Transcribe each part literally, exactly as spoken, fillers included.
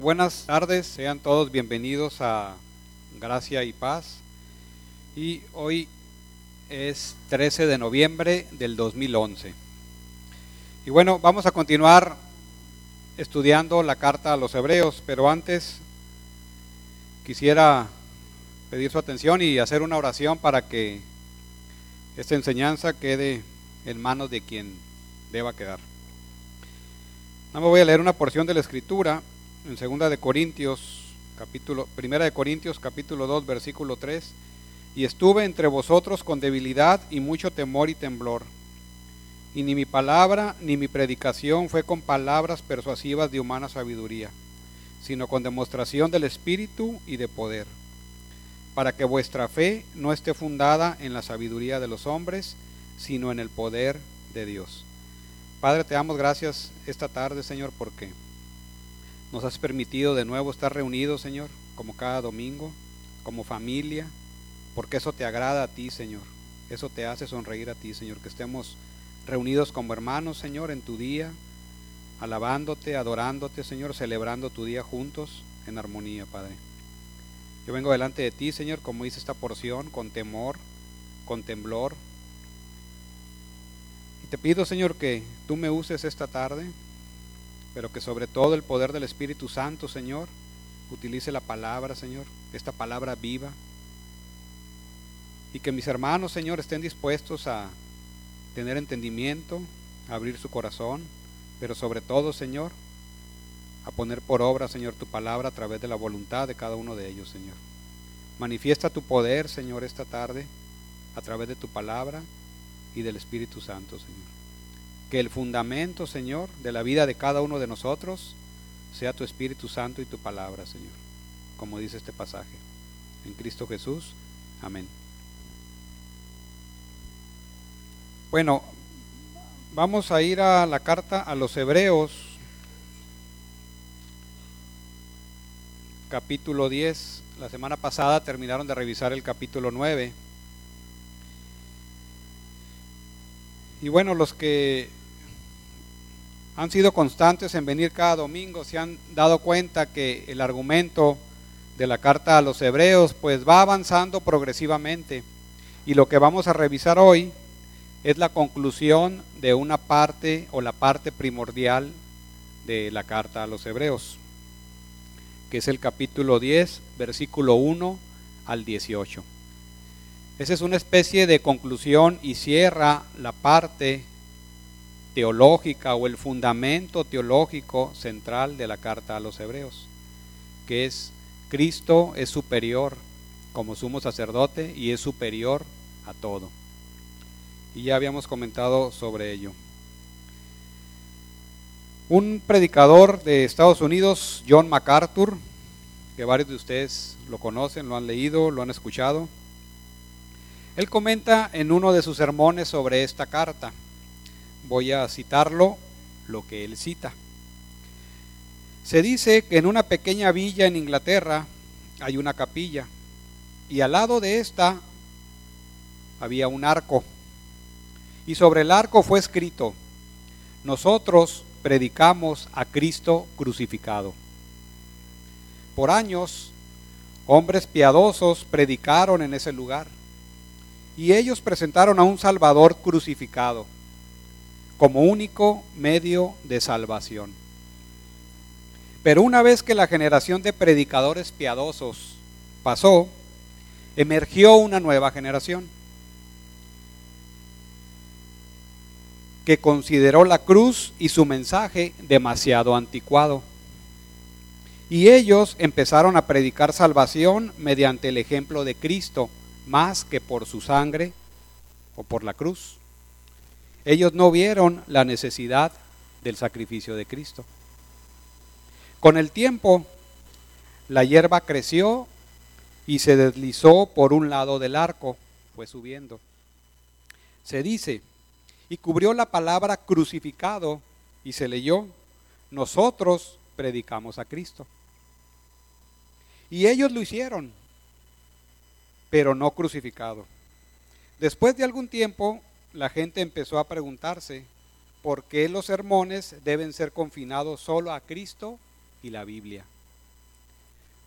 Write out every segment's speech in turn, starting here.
Buenas tardes, sean todos bienvenidos a Gracia y Paz. Y hoy es trece de noviembre del dos mil once. Y bueno, vamos a continuar estudiando la carta a los Hebreos, pero antes quisiera pedir su atención y hacer una oración para que esta enseñanza quede en manos de quien deba quedar. No me voy a leer una porción de la Escritura en segunda de Corintios, capítulo, primera de Corintios, capítulo dos, versículo tres. Y estuve entre vosotros con debilidad y mucho temor y temblor. Y ni mi palabra ni mi predicación fue con palabras persuasivas de humana sabiduría, sino con demostración del Espíritu y de poder, para que vuestra fe no esté fundada en la sabiduría de los hombres, sino en el poder de Dios. Padre, te damos gracias esta tarde, Señor, porque nos has permitido de nuevo estar reunidos, Señor, como cada domingo, como familia, porque eso te agrada a ti, Señor. Eso te hace sonreír a ti, Señor, que estemos reunidos como hermanos, Señor, en tu día, alabándote, adorándote, Señor, celebrando tu día juntos en armonía, Padre. Yo vengo delante de ti, Señor, como dice esta porción, con temor, con temblor. Y te pido, Señor, que tú me uses esta tarde, pero que sobre todo el poder del Espíritu Santo, Señor, utilice la palabra, Señor, esta palabra viva, y que mis hermanos, Señor, estén dispuestos a tener entendimiento, a abrir su corazón, pero sobre todo, Señor, a poner por obra, Señor, tu palabra a través de la voluntad de cada uno de ellos, Señor. Manifiesta tu poder, Señor, esta tarde, a través de tu palabra y del Espíritu Santo, Señor. Que el fundamento, Señor, de la vida de cada uno de nosotros sea tu Espíritu Santo y tu palabra, Señor, como dice este pasaje. En Cristo Jesús, amén. Bueno, vamos a ir a la carta a los Hebreos, capítulo diez. La semana pasada terminaron de revisar el capítulo nueve. Y bueno, los que han sido constantes en venir cada domingo se han dado cuenta que el argumento de la carta a los Hebreos pues va avanzando progresivamente, y lo que vamos a revisar hoy es la conclusión de una parte o la parte primordial de la carta a los Hebreos, que es el capítulo diez, versículo uno al dieciocho. Esa es una especie de conclusión y cierra la parte teológica o el fundamento teológico central de la carta a los Hebreos, que es: Cristo es superior como sumo sacerdote y es superior a todo. Y ya habíamos comentado sobre ello. Un predicador de Estados Unidos, John MacArthur, que varios de ustedes lo conocen, lo han leído, lo han escuchado, él comenta en uno de sus sermones sobre esta carta. Voy a citarlo, lo que él cita. Se dice que en una pequeña villa en Inglaterra hay una capilla, y al lado de esta había un arco, y sobre el arco fue escrito: nosotros predicamos a Cristo crucificado. Por años, hombres piadosos predicaron en ese lugar, y ellos presentaron a un Salvador crucificado como único medio de salvación. Pero una vez que la generación de predicadores piadosos pasó, emergió una nueva generación que consideró la cruz y su mensaje demasiado anticuado. Y ellos empezaron a predicar salvación mediante el ejemplo de Cristo, más que por su sangre o por la cruz. Ellos no vieron la necesidad del sacrificio de Cristo. Con el tiempo, la hierba creció y se deslizó por un lado del arco, fue subiendo. Se dice: y cubrió la palabra crucificado, y se leyó: nosotros predicamos a Cristo. Y ellos lo hicieron, pero no crucificado. Después de algún tiempo, la gente empezó a preguntarse por qué los sermones deben ser confinados solo a Cristo y la Biblia.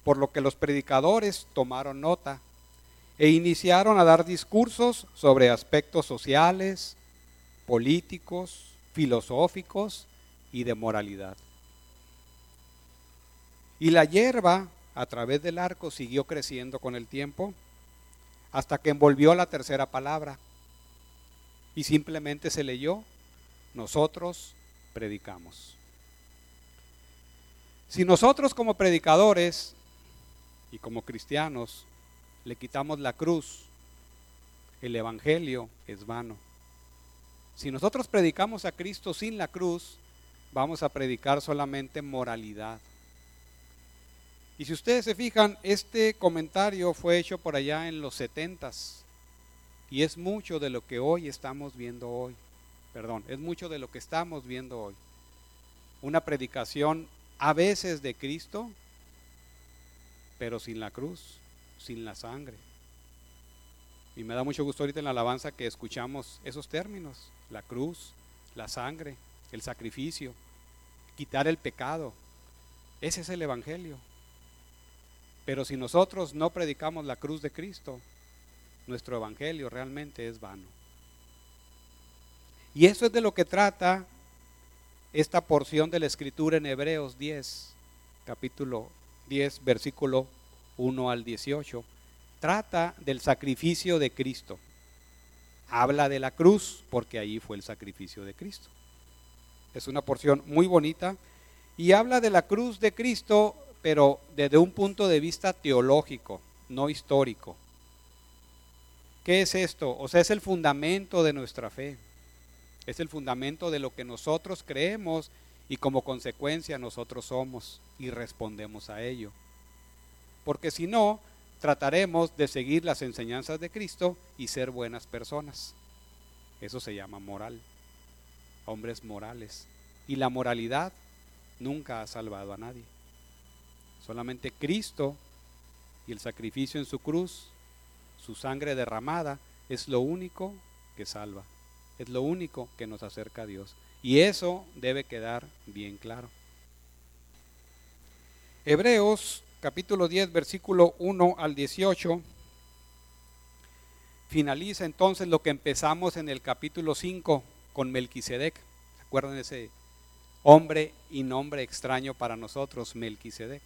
por lo que los predicadores tomaron nota e iniciaron a dar discursos sobre aspectos sociales, políticos, filosóficos y de moralidad. Y la hierba a través del arco siguió creciendo con el tiempo hasta que envolvió la tercera palabra y simplemente se leyó: nosotros predicamos. Si nosotros como predicadores y como cristianos le quitamos la cruz, el evangelio es vano. Si nosotros predicamos a Cristo sin la cruz, vamos a predicar solamente moralidad. Y si ustedes se fijan, este comentario fue hecho por allá en los setentas y es mucho de lo que hoy estamos viendo hoy. Perdón, es mucho de lo que estamos viendo hoy. Una predicación a veces de Cristo, pero sin la cruz, sin la sangre. Y me da mucho gusto ahorita en la alabanza que escuchamos esos términos: la cruz, la sangre, el sacrificio, quitar el pecado. Ese es el evangelio. Pero si nosotros no predicamos la cruz de Cristo, nuestro evangelio realmente es vano. Y eso es de lo que trata esta porción de la escritura en Hebreos diez, capítulo diez, versículo uno al dieciocho. Trata del sacrificio de Cristo. Habla de la cruz porque ahí fue el sacrificio de Cristo. Es una porción muy bonita y habla de la cruz de Cristo, pero desde un punto de vista teológico, no histórico. ¿Qué es esto? O sea, es el fundamento de nuestra fe. Es el fundamento de lo que nosotros creemos y como consecuencia nosotros somos y respondemos a ello. Porque si no, trataremos de seguir las enseñanzas de Cristo y ser buenas personas. Eso se llama moral, hombres morales. Y la moralidad nunca ha salvado a nadie. Solamente Cristo y el sacrificio en su cruz, su sangre derramada, es lo único que salva. Es lo único que nos acerca a Dios. Y eso debe quedar bien claro. Hebreos capítulo diez, versículo uno al dieciocho, finaliza entonces lo que empezamos en el capítulo cinco con Melquisedec. ¿Se acuerdan de ese hombre y nombre extraño para nosotros, Melquisedec?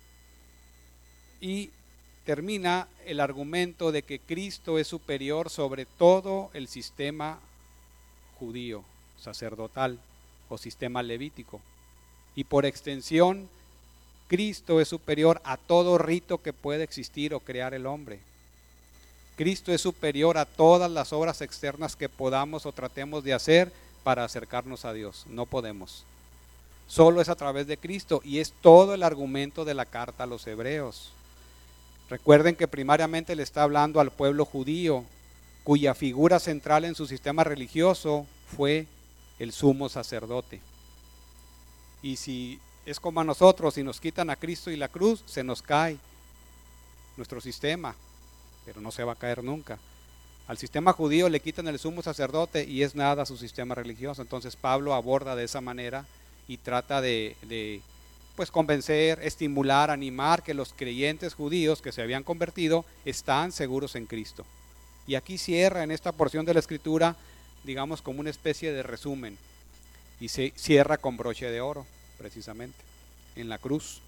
Y termina el argumento de que Cristo es superior sobre todo el sistema judío, sacerdotal o sistema levítico. Y por extensión, Cristo es superior a todo rito que pueda existir o crear el hombre. Cristo es superior a todas las obras externas que podamos o tratemos de hacer para acercarnos a Dios. No podemos. Solo es a través de Cristo y es todo el argumento de la carta a los hebreos. Recuerden que primariamente le está hablando al pueblo judío, cuya figura central en su sistema religioso fue el sumo sacerdote. Y si es como a nosotros, si nos quitan a Cristo y la cruz, se nos cae nuestro sistema, pero no se va a caer nunca. Al sistema judío le quitan el sumo sacerdote y es nada su sistema religioso. Entonces Pablo aborda de esa manera y trata de, de pues convencer, estimular, animar que los creyentes judíos que se habían convertido están seguros en Cristo. Y aquí cierra en esta porción de la escritura, digamos como una especie de resumen, y se cierra con broche de oro, precisamente, en la cruz.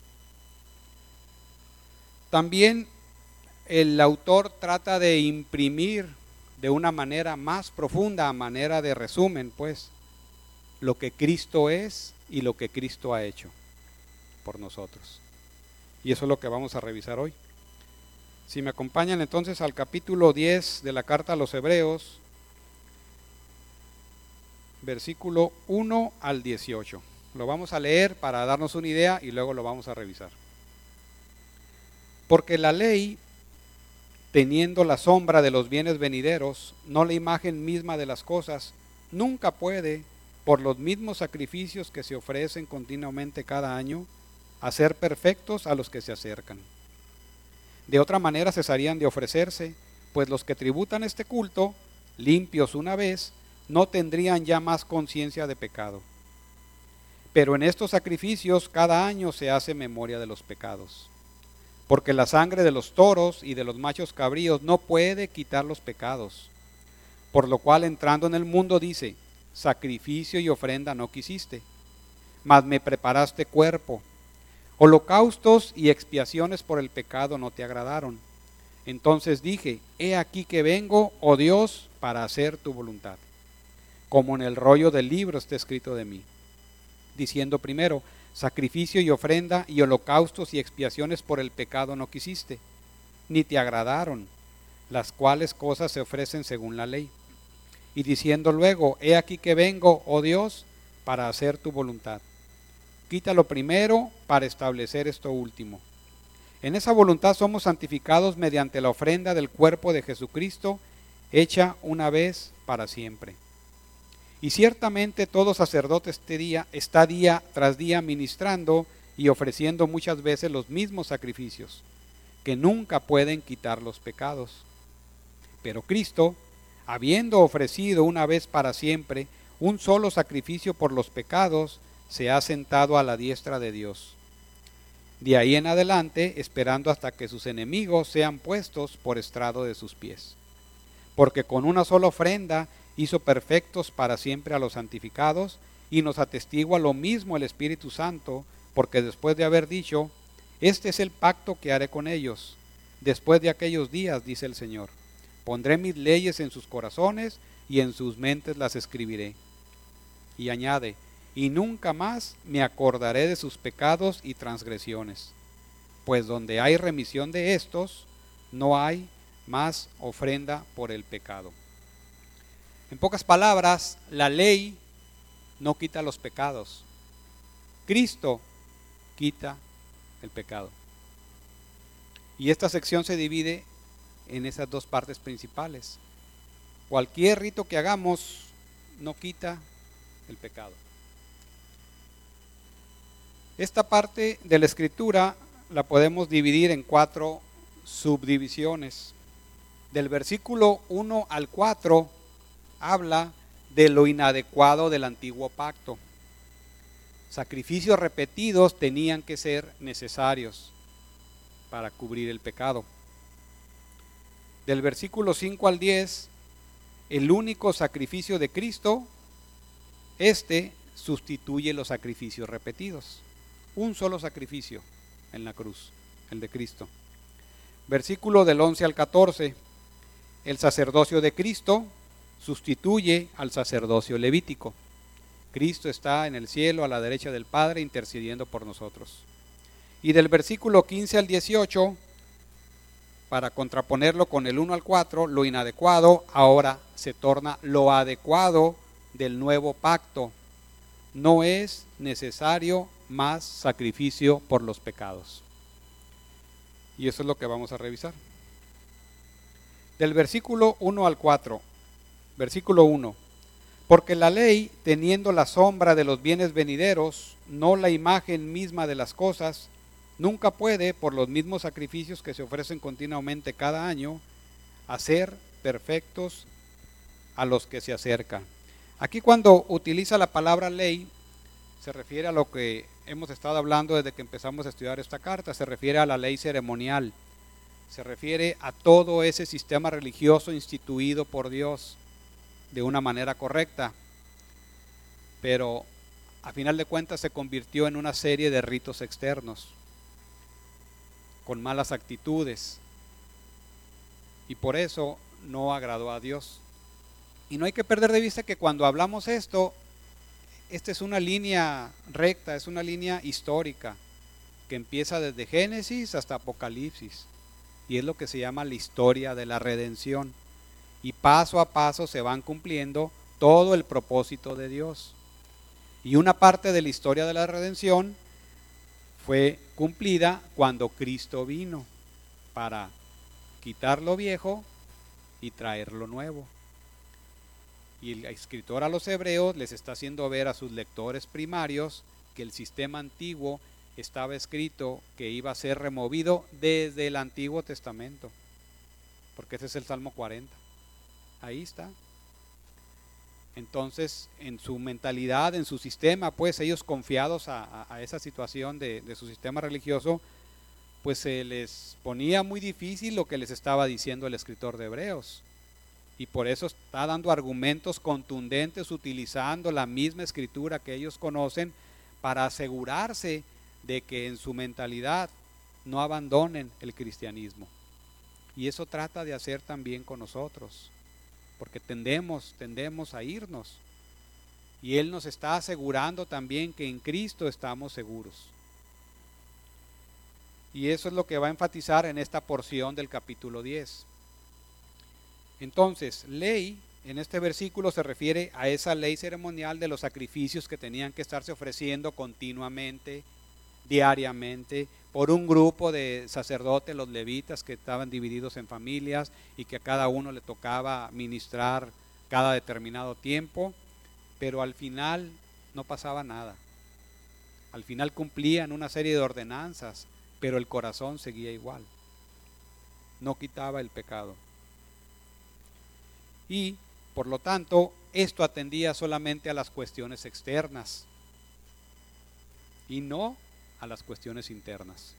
También el autor trata de imprimir de una manera más profunda, a manera de resumen, pues, lo que Cristo es y lo que Cristo ha hecho por nosotros. Y eso es lo que vamos a revisar hoy. Si me acompañan entonces al capítulo diez de la carta a los Hebreos, versículo uno al dieciocho. Lo vamos a leer para darnos una idea y luego lo vamos a revisar. Porque la ley, teniendo la sombra de los bienes venideros, no la imagen misma de las cosas, nunca puede, por los mismos sacrificios que se ofrecen continuamente cada año, hacer perfectos a los que se acercan. De otra manera cesarían de ofrecerse, pues los que tributan este culto, limpios una vez, no tendrían ya más conciencia de pecado. Pero en estos sacrificios cada año se hace memoria de los pecados. porque la sangre de los toros y de los machos cabríos no puede quitar los pecados. Por lo cual, entrando en el mundo, dice: sacrificio y ofrenda no quisiste, mas me preparaste cuerpo. Holocaustos y expiaciones por el pecado no te agradaron. Entonces dije: he aquí que vengo, oh Dios, para hacer tu voluntad. Como en el rollo del libro está escrito de mí, diciendo primero: sacrificio y ofrenda y holocaustos y expiaciones por el pecado no quisiste, ni te agradaron, las cuales cosas se ofrecen según la ley. Y diciendo luego: he aquí que vengo, oh Dios, para hacer tu voluntad. Quita lo primero para establecer esto último. En esa voluntad somos santificados mediante la ofrenda del cuerpo de Jesucristo, hecha una vez para siempre. Y ciertamente todo sacerdote este día está día tras día ministrando y ofreciendo muchas veces los mismos sacrificios, que nunca pueden quitar los pecados. Pero Cristo, habiendo ofrecido una vez para siempre un solo sacrificio por los pecados, se ha sentado a la diestra de Dios. De ahí en adelante, esperando hasta que sus enemigos sean puestos por estrado de sus pies. Porque con una sola ofrenda hizo perfectos para siempre a los santificados, y nos atestigua lo mismo el Espíritu Santo, porque después de haber dicho: este es el pacto que haré con ellos, después de aquellos días, dice el Señor, pondré mis leyes en sus corazones, y en sus mentes las escribiré. Y añade: y nunca más me acordaré de sus pecados y transgresiones, pues donde hay remisión de estos, no hay más ofrenda por el pecado. En pocas palabras, la ley no quita los pecados. Cristo quita el pecado. Y esta sección se divide en esas dos partes principales. Cualquier rito que hagamos no quita el pecado. Esta parte de la Escritura la podemos dividir en cuatro subdivisiones. Del versículo uno al cuatro habla de lo inadecuado del antiguo pacto. Sacrificios repetidos tenían que ser necesarios para cubrir el pecado. Del versículo cinco al diez, el único sacrificio de Cristo, este sustituye los sacrificios repetidos. Un solo sacrificio en la cruz, el de Cristo. Versículo del once al catorce, el sacerdocio de Cristo sustituye al sacerdocio levítico. Cristo está en el cielo a la derecha del Padre intercediendo por nosotros. Y del versículo quince al dieciocho, para contraponerlo con el uno al cuatro, lo inadecuado ahora se torna lo adecuado del nuevo pacto. No es necesario más sacrificio por los pecados. Y eso es lo que vamos a revisar. Del versículo uno al cuatro, versículo uno. Porque la ley, teniendo la sombra de los bienes venideros, no la imagen misma de las cosas, nunca puede, por los mismos sacrificios que se ofrecen continuamente cada año, hacer perfectos a los que se acercan. Aquí cuando utiliza la palabra ley, se refiere a lo que hemos estado hablando desde que empezamos a estudiar esta carta, se refiere a la ley ceremonial, se refiere a todo ese sistema religioso instituido por Dios de una manera correcta, pero a final de cuentas se convirtió en una serie de ritos externos, con malas actitudes, y por eso no agradó a Dios. Y no hay que perder de vista que cuando hablamos esto, esta es una línea recta, es una línea histórica que empieza desde Génesis hasta Apocalipsis, y es lo que se llama la historia de la redención, y paso a paso se van cumpliendo todo el propósito de Dios. Y una parte de la historia de la redención fue cumplida cuando Cristo vino para quitar lo viejo y traer lo nuevo. Y el escritor a los hebreos les está haciendo ver a sus lectores primarios que el sistema antiguo estaba escrito que iba a ser removido desde el Antiguo Testamento, porque ese es el Salmo cuarenta, ahí está. Entonces, en su mentalidad, en su sistema, pues ellos confiados a, a, a esa situación de, de su sistema religioso, pues se les ponía muy difícil lo que les estaba diciendo el escritor de Hebreos. Y por eso está dando argumentos contundentes utilizando la misma escritura que ellos conocen para asegurarse de que en su mentalidad no abandonen el cristianismo. Y eso trata de hacer también con nosotros, porque tendemos, tendemos a irnos. Y Él nos está asegurando también que en Cristo estamos seguros. Y eso es lo que va a enfatizar en esta porción del capítulo diez. Entonces, ley, en este versículo se refiere a esa ley ceremonial de los sacrificios que tenían que estarse ofreciendo continuamente, diariamente, por un grupo de sacerdotes, los levitas, que estaban divididos en familias y que a cada uno le tocaba ministrar cada determinado tiempo, pero al final no pasaba nada. Al final cumplían una serie de ordenanzas, pero el corazón seguía igual, no quitaba el pecado. Y por lo tanto, esto atendía solamente a las cuestiones externas y no a las cuestiones internas.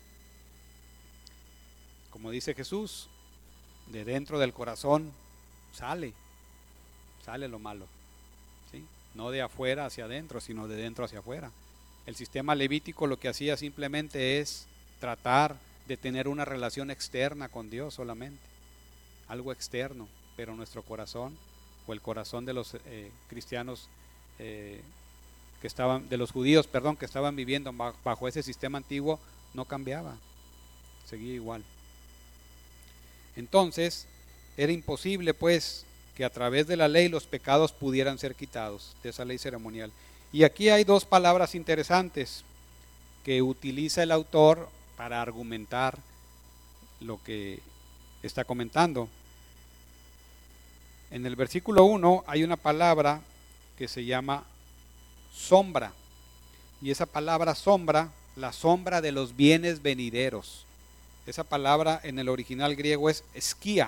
Como dice Jesús, de dentro del corazón sale, sale lo malo, ¿sí? No de afuera hacia adentro, sino de dentro hacia afuera. El sistema levítico lo que hacía simplemente es tratar de tener una relación externa con Dios solamente, algo externo, pero nuestro corazón, o el corazón de los eh, cristianos eh, que estaban, de los judíos, perdón, que estaban viviendo bajo ese sistema antiguo, no cambiaba, seguía igual. Entonces, era imposible pues que a través de la ley los pecados pudieran ser quitados, de esa ley ceremonial. Y aquí hay dos palabras interesantes que utiliza el autor para argumentar lo que está comentando. En el versículo uno hay una palabra que se llama sombra, y esa palabra sombra, la sombra de los bienes venideros. Esa palabra en el original griego es esquía,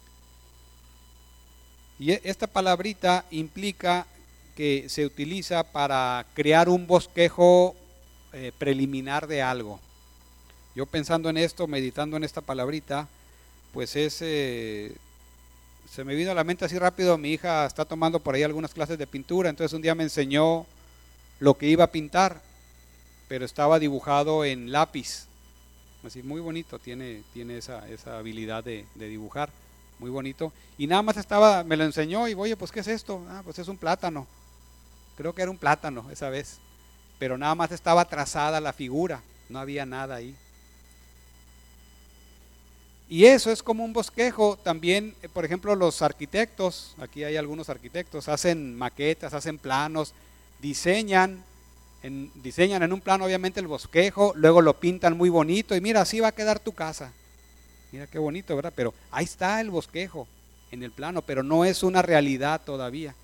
y esta palabrita implica que se utiliza para crear un bosquejo eh, preliminar de algo. Yo pensando en esto, meditando en esta palabrita, pues es... Eh, se me vino a la mente así rápido, mi hija está tomando por ahí algunas clases de pintura, entonces un día me enseñó lo que iba a pintar, pero estaba dibujado en lápiz, así muy bonito, tiene, tiene esa, esa habilidad de, de dibujar, muy bonito, y nada más estaba, me lo enseñó y oye, pues ¿qué es esto? Ah, pues es un plátano, creo que era un plátano esa vez, pero nada más estaba trazada la figura, no había nada ahí. Y eso es como un bosquejo. También, por ejemplo, los arquitectos, aquí hay algunos arquitectos, hacen maquetas, hacen planos, diseñan en, diseñan en un plano obviamente el bosquejo, luego lo pintan muy bonito y mira, así va a quedar tu casa. Mira qué bonito, ¿verdad? Pero ahí está el bosquejo en el plano, pero no es una realidad todavía.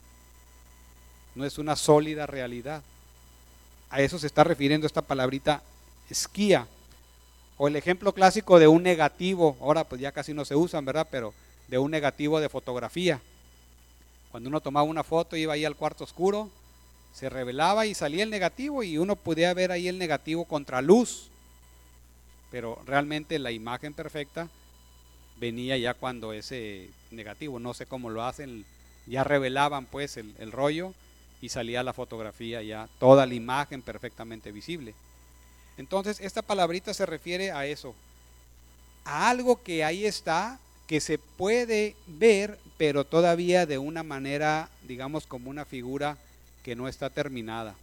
No es una sólida realidad. A eso se está refiriendo esta palabrita esquía. O el ejemplo clásico de un negativo, ahora pues ya casi no se usan, ¿verdad? Pero de un negativo de fotografía. Cuando uno tomaba una foto, iba ahí al cuarto oscuro, se revelaba y salía el negativo y uno podía ver ahí el negativo contra luz. Pero realmente la imagen perfecta venía ya cuando ese negativo, no sé cómo lo hacen, ya revelaban pues el, el rollo y salía la fotografía ya, toda la imagen perfectamente visible. Entonces esta palabrita se refiere a eso, a algo que ahí está, que se puede ver, pero todavía de una manera, digamos, como una figura que no está terminada.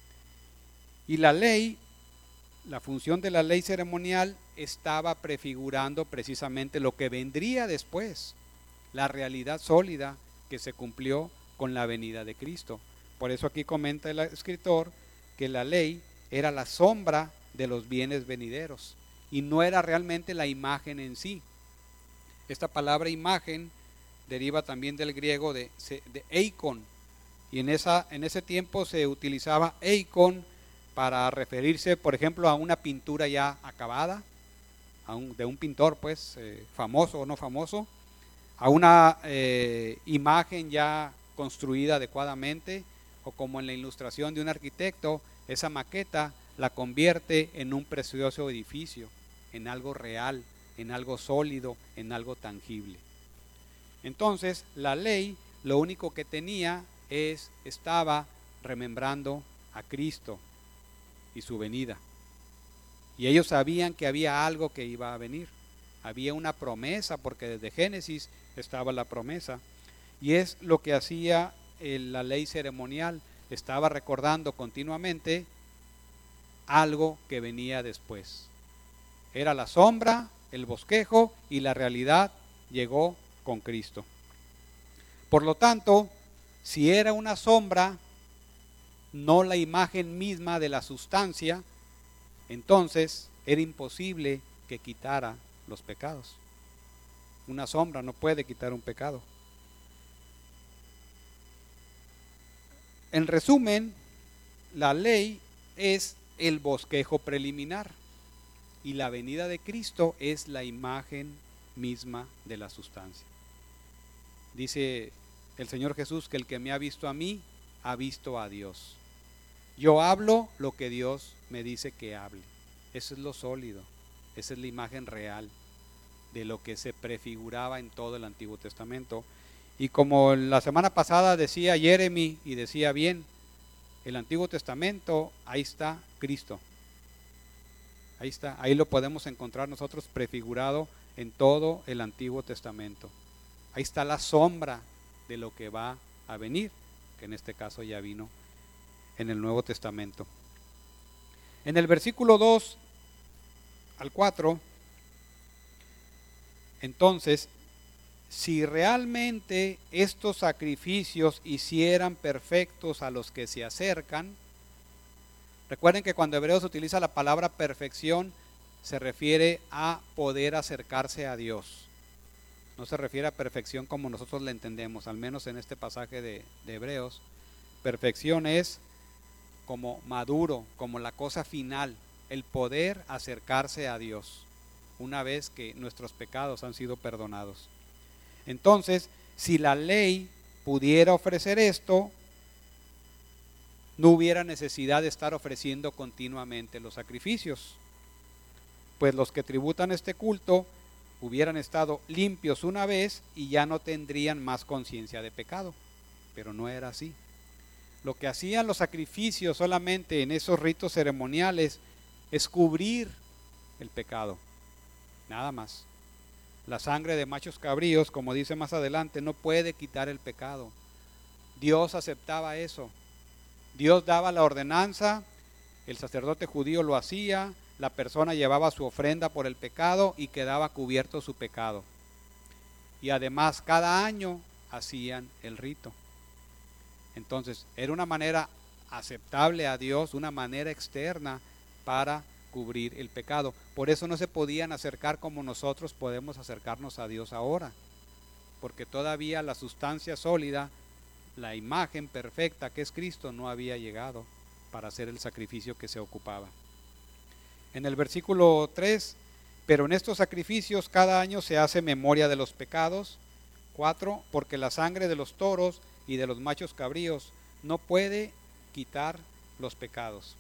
Y la ley, la función de la ley ceremonial estaba prefigurando precisamente lo que vendría después, la realidad sólida que se cumplió con la venida de Cristo. Por eso aquí comenta el escritor que la ley era la sombra de los bienes venideros y no era realmente la imagen en sí. Esta palabra imagen deriva también del griego de, de eikon, y en, esa, en ese tiempo se utilizaba eikon para referirse, por ejemplo, a una pintura ya acabada, a un, de un pintor pues eh, famoso o no famoso, a una eh, imagen ya construida adecuadamente, o como en la ilustración de un arquitecto, esa maqueta la convierte en un precioso edificio. en algo real, en algo sólido, en algo tangible. Entonces, la ley lo único que tenía es, estaba remembrando a Cristo y su venida. Y ellos sabían que había algo que iba a venir. Había una promesa, porque desde Génesis estaba la promesa. Y es lo que hacía el, la ley ceremonial. Estaba recordando continuamente algo que venía después. Era la sombra, el bosquejo, y la realidad llegó con Cristo. Por lo tanto, si era una sombra, no la imagen misma de la sustancia, entonces era imposible que quitara los pecados. Una sombra no puede quitar un pecado. En resumen, la ley es el bosquejo preliminar y la venida de Cristo es la imagen misma de la sustancia. Dice el Señor Jesús que el que me ha visto a mí, ha visto a Dios. Yo hablo lo que Dios me dice que hable. Eso es lo sólido, esa es la imagen real de lo que se prefiguraba en todo el Antiguo Testamento. Y como la semana pasada decía Jeremy, y decía bien, el Antiguo Testamento, ahí está Cristo. Ahí está, ahí lo podemos encontrar nosotros prefigurado en todo el Antiguo Testamento. Ahí está la sombra de lo que va a venir, que en este caso ya vino en el Nuevo Testamento. En el versículo dos al cuatro, entonces, si realmente estos sacrificios hicieran perfectos a los que se acercan, recuerden que cuando Hebreos utiliza la palabra perfección, se refiere a poder acercarse a Dios. No se refiere a perfección como nosotros la entendemos, al menos en este pasaje de, de Hebreos. Perfección es como maduro, como la cosa final, el poder acercarse a Dios, una vez que nuestros pecados han sido perdonados. Entonces, si la ley pudiera ofrecer esto, no hubiera necesidad de estar ofreciendo continuamente los sacrificios, pues los que tributan este culto hubieran estado limpios una vez y ya no tendrían más conciencia de pecado. Pero no era así. Lo que hacían los sacrificios solamente en esos ritos ceremoniales es cubrir el pecado, nada más. La sangre de machos cabríos, como dice más adelante, no puede quitar el pecado. Dios aceptaba eso. Dios daba la ordenanza, el sacerdote judío lo hacía, la persona llevaba su ofrenda por el pecado y quedaba cubierto su pecado. Y además cada año hacían el rito. Entonces era una manera aceptable a Dios, una manera externa para cubrir el pecado. Por eso no se podían acercar como nosotros podemos acercarnos a Dios ahora, porque todavía la sustancia sólida, la imagen perfecta que es Cristo, no había llegado para hacer el sacrificio que se ocupaba. En el versículo tres, pero en estos sacrificios cada año se hace memoria de los pecados. cuatro, porque la sangre de los toros y de los machos cabríos no puede quitar los pecados.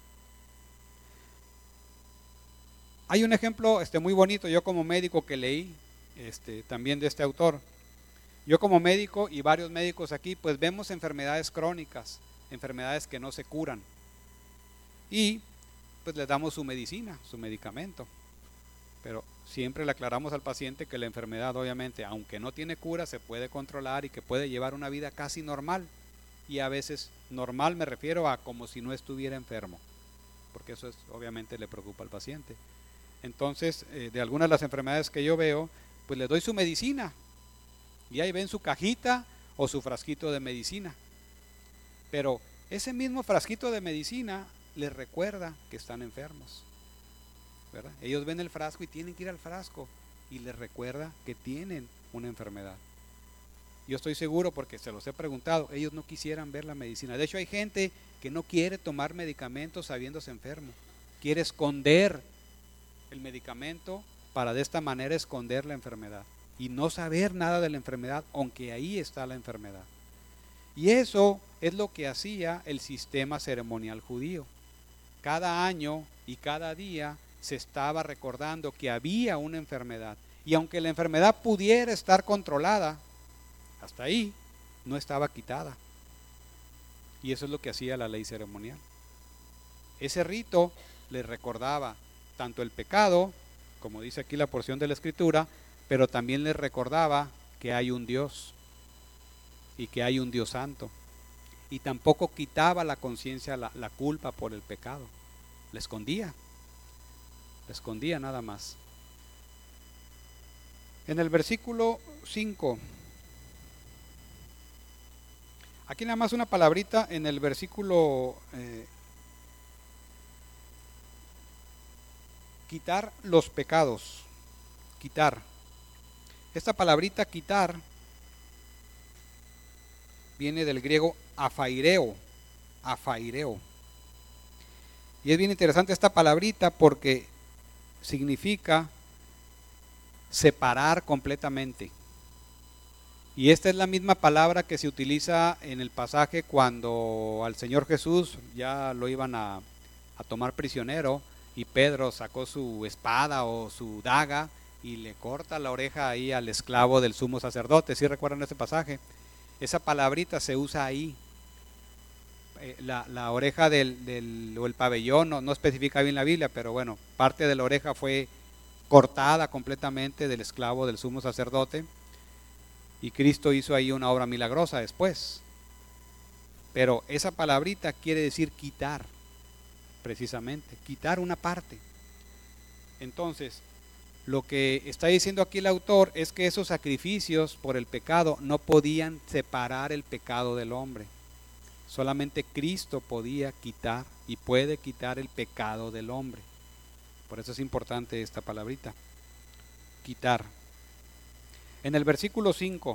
Hay un ejemplo este, muy bonito, yo como médico que leí este, también de este autor. Yo como médico y varios médicos aquí, pues vemos enfermedades crónicas, enfermedades que no se curan. Y pues les damos su medicina, su medicamento. Pero siempre le aclaramos al paciente que la enfermedad, obviamente, aunque no tiene cura, se puede controlar y que puede llevar una vida casi normal. Y a veces normal me refiero a como si no estuviera enfermo, porque eso es, obviamente le preocupa al paciente. Entonces, eh, de algunas de las enfermedades que yo veo, pues le doy su medicina. Y ahí ven su cajita o su frasquito de medicina. Pero ese mismo frasquito de medicina les recuerda que están enfermos, ¿verdad? Ellos ven el frasco y tienen que ir al frasco y les recuerda que tienen una enfermedad. Yo estoy seguro, porque se los he preguntado, ellos no quisieran ver la medicina. De hecho, hay gente que no quiere tomar medicamentos sabiéndose enfermo. Quiere esconder el medicamento para de esta manera esconder la enfermedad y no saber nada de la enfermedad, aunque ahí está la enfermedad. Y eso es lo que hacía el sistema ceremonial judío. Cada año y cada día se estaba recordando que había una enfermedad. Y aunque la enfermedad pudiera estar controlada, hasta ahí no estaba quitada. Y eso es lo que hacía la ley ceremonial. Ese rito le recordaba tanto el pecado, como dice aquí la porción de la Escritura, pero también le recordaba que hay un Dios y que hay un Dios santo. Y tampoco quitaba la conciencia, la, la culpa por el pecado. La escondía. La escondía nada más. En el versículo cinco, aquí nada más una palabrita en el versículo eh, quitar los pecados. Quitar. Esta palabrita quitar viene del griego afaireo. Afaireo. Y es bien interesante esta palabrita porque significa separar completamente. Y esta es la misma palabra que se utiliza en el pasaje cuando al Señor Jesús ya lo iban a, a tomar prisionero y Pedro sacó su espada o su daga y le corta la oreja ahí al esclavo del sumo sacerdote. ¿Sí recuerdan ese pasaje? Esa palabrita se usa ahí. Eh, la, la oreja del, del, o el pabellón, no, no especifica bien la Biblia, pero bueno, parte de la oreja fue cortada completamente del esclavo del sumo sacerdote. Y Cristo hizo ahí una obra milagrosa después. Pero esa palabrita quiere decir quitar, precisamente, quitar una parte. Entonces, lo que está diciendo aquí el autor es que esos sacrificios por el pecado no podían separar el pecado del hombre. Solamente Cristo podía quitar y puede quitar el pecado del hombre. Por eso es importante esta palabrita, quitar. En el versículo cinco,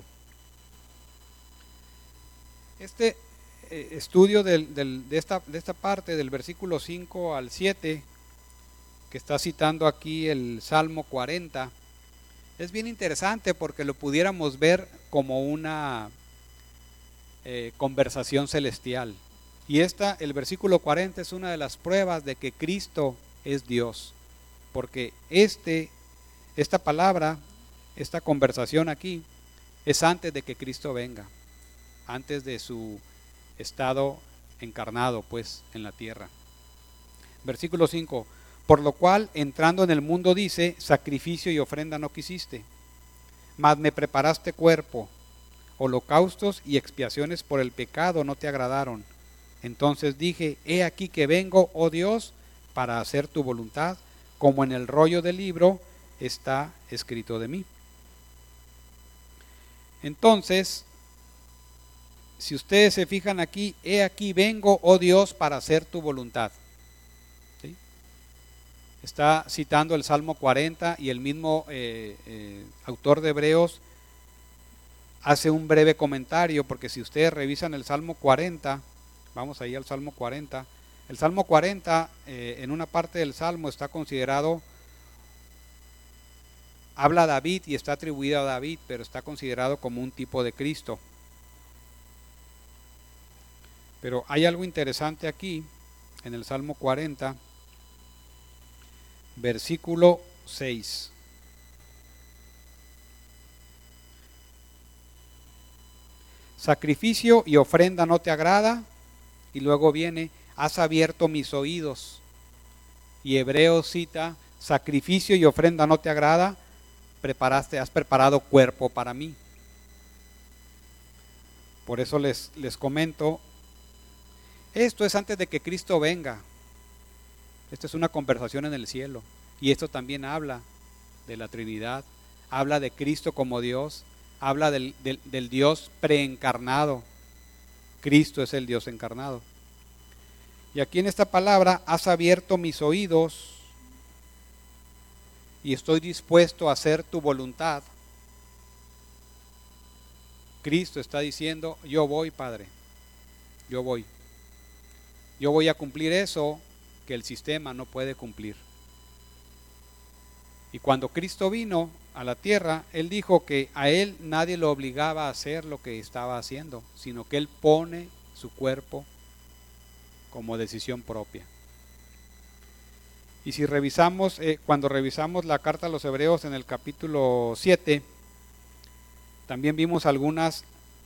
este eh, estudio del, del, de, esta, de esta parte del versículo cinco al siete, que está citando aquí el Salmo cuarenta, es bien interesante porque lo pudiéramos ver como una eh, conversación celestial. Y esta, el versículo cuarenta es una de las pruebas de que Cristo es Dios, porque este, esta palabra, esta conversación aquí, es antes de que Cristo venga, antes de su estado encarnado, pues, en la tierra. Versículo cinco, por lo cual, entrando en el mundo dice, sacrificio y ofrenda no quisiste, mas me preparaste cuerpo, holocaustos y expiaciones por el pecado no te agradaron. Entonces dije, he aquí que vengo, oh Dios, para hacer tu voluntad, como en el rollo del libro está escrito de mí. Entonces, si ustedes se fijan aquí, he aquí vengo, oh Dios, para hacer tu voluntad. ¿Sí? Está citando el Salmo cuarenta y el mismo eh, eh, autor de Hebreos hace un breve comentario, porque si ustedes revisan el Salmo cuarenta, vamos ahí al Salmo cuarenta, el Salmo cuarenta eh, en una parte del Salmo está considerado, habla a David y está atribuido a David, pero está considerado como un tipo de Cristo. Pero hay algo interesante aquí, en el Salmo cuarenta, versículo seis. Sacrificio y ofrenda no te agrada, y luego viene, has abierto mis oídos. Y Hebreos cita, sacrificio y ofrenda no te agrada, preparaste, has preparado cuerpo para mí. Por eso les, les comento, esto es antes de que Cristo venga. Esto es una conversación en el cielo. Y esto también habla de la Trinidad, habla de Cristo como Dios, habla del, del, del Dios preencarnado. Cristo es el Dios encarnado. Y aquí en esta palabra, has abierto mis oídos y estoy dispuesto a hacer tu voluntad. Cristo está diciendo, yo voy, Padre, yo voy. Yo voy a cumplir eso que el sistema no puede cumplir. Y cuando Cristo vino a la tierra, Él dijo que a Él nadie lo obligaba a hacer lo que estaba haciendo, sino que Él pone su cuerpo como decisión propia. Y si revisamos, eh, cuando revisamos la carta a los Hebreos en el capítulo siete, también vimos algunas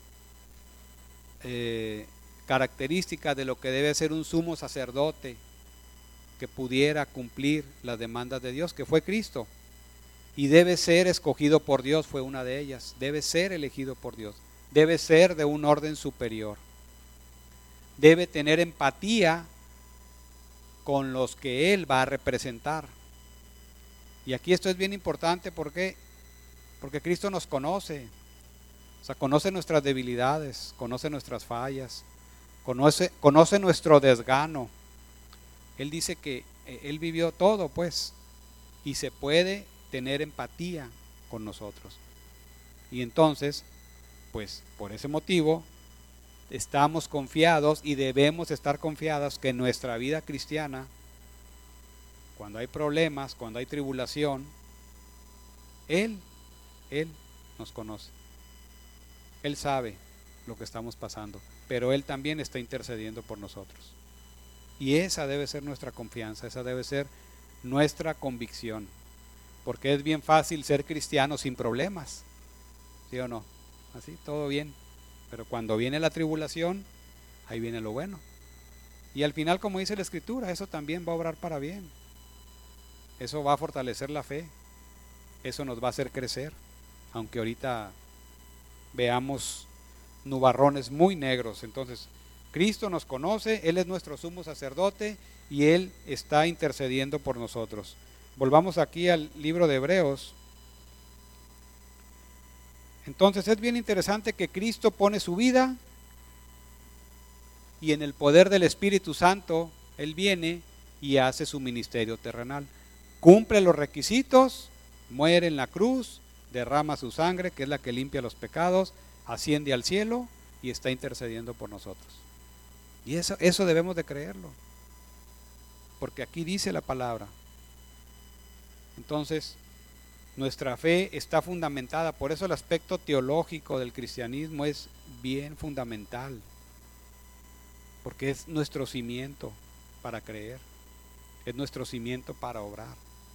eh, características de lo que debe ser un sumo sacerdote que pudiera cumplir las demandas de Dios, que fue Cristo. Y debe ser escogido por Dios, fue una de ellas. Debe ser elegido por Dios. Debe ser de un orden superior. Debe tener empatía con los que Él va a representar. Y aquí esto es bien importante, ¿por qué? Porque Cristo nos conoce. O sea, conoce nuestras debilidades, conoce nuestras fallas, conoce, conoce nuestro desgano. Él dice que Él vivió todo, pues, y se puede tener empatía con nosotros. Y entonces, pues, por ese motivo, estamos confiados y debemos estar confiados que en nuestra vida cristiana, cuando hay problemas, cuando hay tribulación, Él, Él nos conoce. Él sabe lo que estamos pasando, pero Él también está intercediendo por nosotros. Y esa debe ser nuestra confianza, esa debe ser nuestra convicción, porque es bien fácil ser cristiano sin problemas, ¿sí o no? Así, todo bien, pero cuando viene la tribulación, ahí viene lo bueno. Y al final, como dice la Escritura, eso también va a obrar para bien. Eso va a fortalecer la fe, eso nos va a hacer crecer, aunque ahorita veamos nubarrones muy negros. Entonces, Cristo nos conoce, Él es nuestro sumo sacerdote y Él está intercediendo por nosotros. Volvamos aquí al libro de Hebreos. Entonces es bien interesante que Cristo pone su vida y en el poder del Espíritu Santo Él viene y hace su ministerio terrenal. Cumple los requisitos, muere en la cruz, derrama su sangre, que es la que limpia los pecados, asciende al cielo y está intercediendo por nosotros. Y eso, eso debemos de creerlo, porque aquí dice la palabra. Entonces, nuestra fe está fundamentada, por eso el aspecto teológico del cristianismo es bien fundamental, porque es nuestro cimiento para creer, es nuestro cimiento para obrar.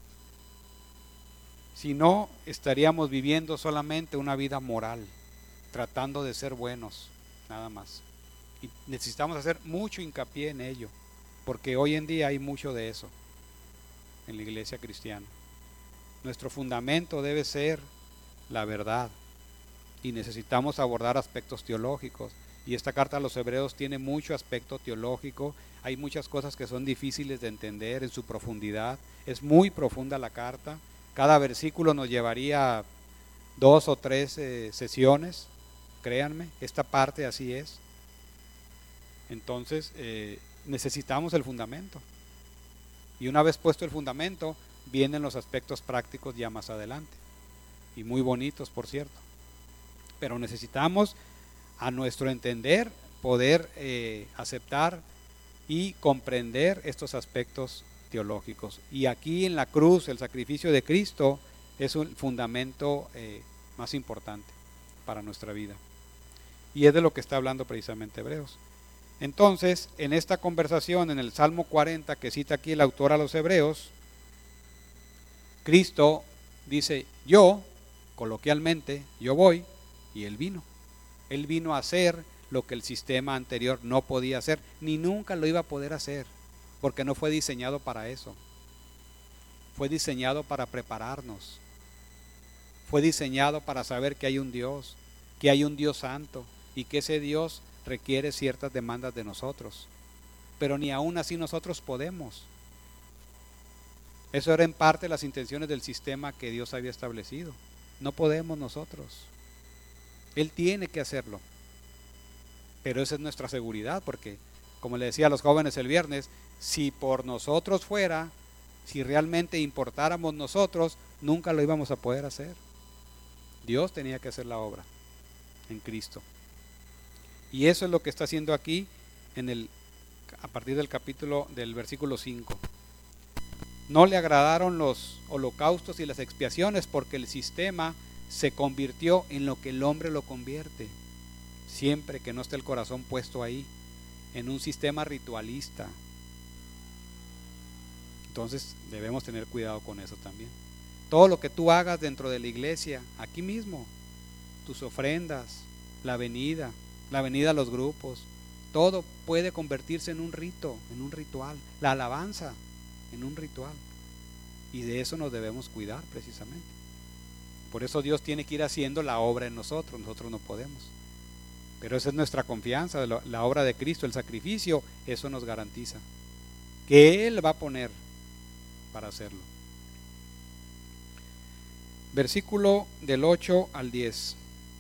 Si no, estaríamos viviendo solamente una vida moral, tratando de ser buenos, nada más. Y necesitamos hacer mucho hincapié en ello, porque hoy en día hay mucho de eso en la iglesia cristiana. Nuestro fundamento debe ser la verdad y necesitamos abordar aspectos teológicos. Y esta carta a los Hebreos tiene mucho aspecto teológico, hay muchas cosas que son difíciles de entender en su profundidad, es muy profunda la carta, cada versículo nos llevaría dos o tres eh, sesiones, créanme, esta parte así es. Entonces eh, necesitamos el fundamento. Y una vez puesto el fundamento, vienen los aspectos prácticos ya más adelante. Y muy bonitos, por cierto. Pero necesitamos, a nuestro entender, poder eh, aceptar y comprender estos aspectos teológicos. Y aquí en la cruz, el sacrificio de Cristo es un fundamento eh, más importante para nuestra vida. Y es de lo que está hablando precisamente Hebreos. Entonces, en esta conversación, en el Salmo cuarenta, que cita aquí el autor a los Hebreos, Cristo dice, yo, coloquialmente, yo voy, y Él vino. Él vino a hacer lo que el sistema anterior no podía hacer, ni nunca lo iba a poder hacer, porque no fue diseñado para eso. Fue diseñado para prepararnos. Fue diseñado para saber que hay un Dios, que hay un Dios santo, y que ese Dios requiere ciertas demandas de nosotros, pero ni aún así nosotros podemos. Eso era en parte las intenciones del sistema que Dios había establecido. No podemos nosotros. Él tiene que hacerlo, pero esa es nuestra seguridad, porque como le decía a los jóvenes el viernes, si por nosotros fuera, si realmente importáramos nosotros, nunca lo íbamos a poder hacer. Dios tenía que hacer la obra en Cristo. Y eso es lo que está haciendo aquí en el, a partir del capítulo del versículo cinco. No le agradaron los holocaustos y las expiaciones porque el sistema se convirtió en lo que el hombre lo convierte, siempre que no esté el corazón puesto ahí, en un sistema ritualista. Entonces debemos tener cuidado con eso también. Todo lo que tú hagas dentro de la iglesia, aquí mismo, tus ofrendas, la venida, la venida a los grupos, todo puede convertirse en un rito, en un ritual. La alabanza, en un ritual. Y de eso nos debemos cuidar precisamente. Por eso Dios tiene que ir haciendo la obra en nosotros, nosotros no podemos. Pero esa es nuestra confianza, la obra de Cristo, el sacrificio, eso nos garantiza que Él va a poner para hacerlo. Versículo del ocho al diez.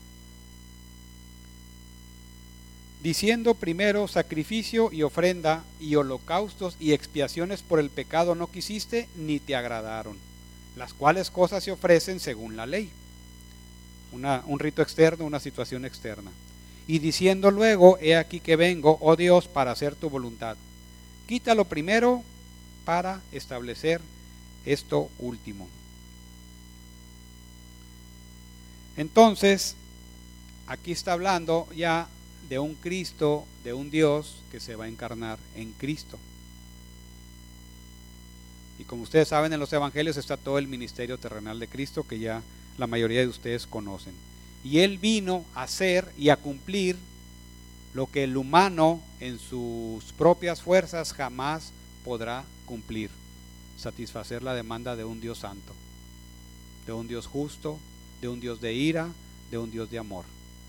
Diciendo primero, sacrificio y ofrenda y holocaustos y expiaciones por el pecado no quisiste, ni te agradaron, las cuales cosas se ofrecen según la ley. Una, un rito externo, una situación externa. Y diciendo luego, he aquí que vengo, oh Dios, para hacer tu voluntad. Quítalo primero para establecer esto último. Entonces, aquí está hablando ya de un Cristo, de un Dios que se va a encarnar en Cristo. Y como ustedes saben, en los evangelios está todo el ministerio terrenal de Cristo que ya la mayoría de ustedes conocen. Y Él vino a hacer y a cumplir lo que el humano en sus propias fuerzas jamás podrá cumplir: satisfacer la demanda de un Dios santo, de un Dios justo, de un Dios de ira, de un Dios de amor.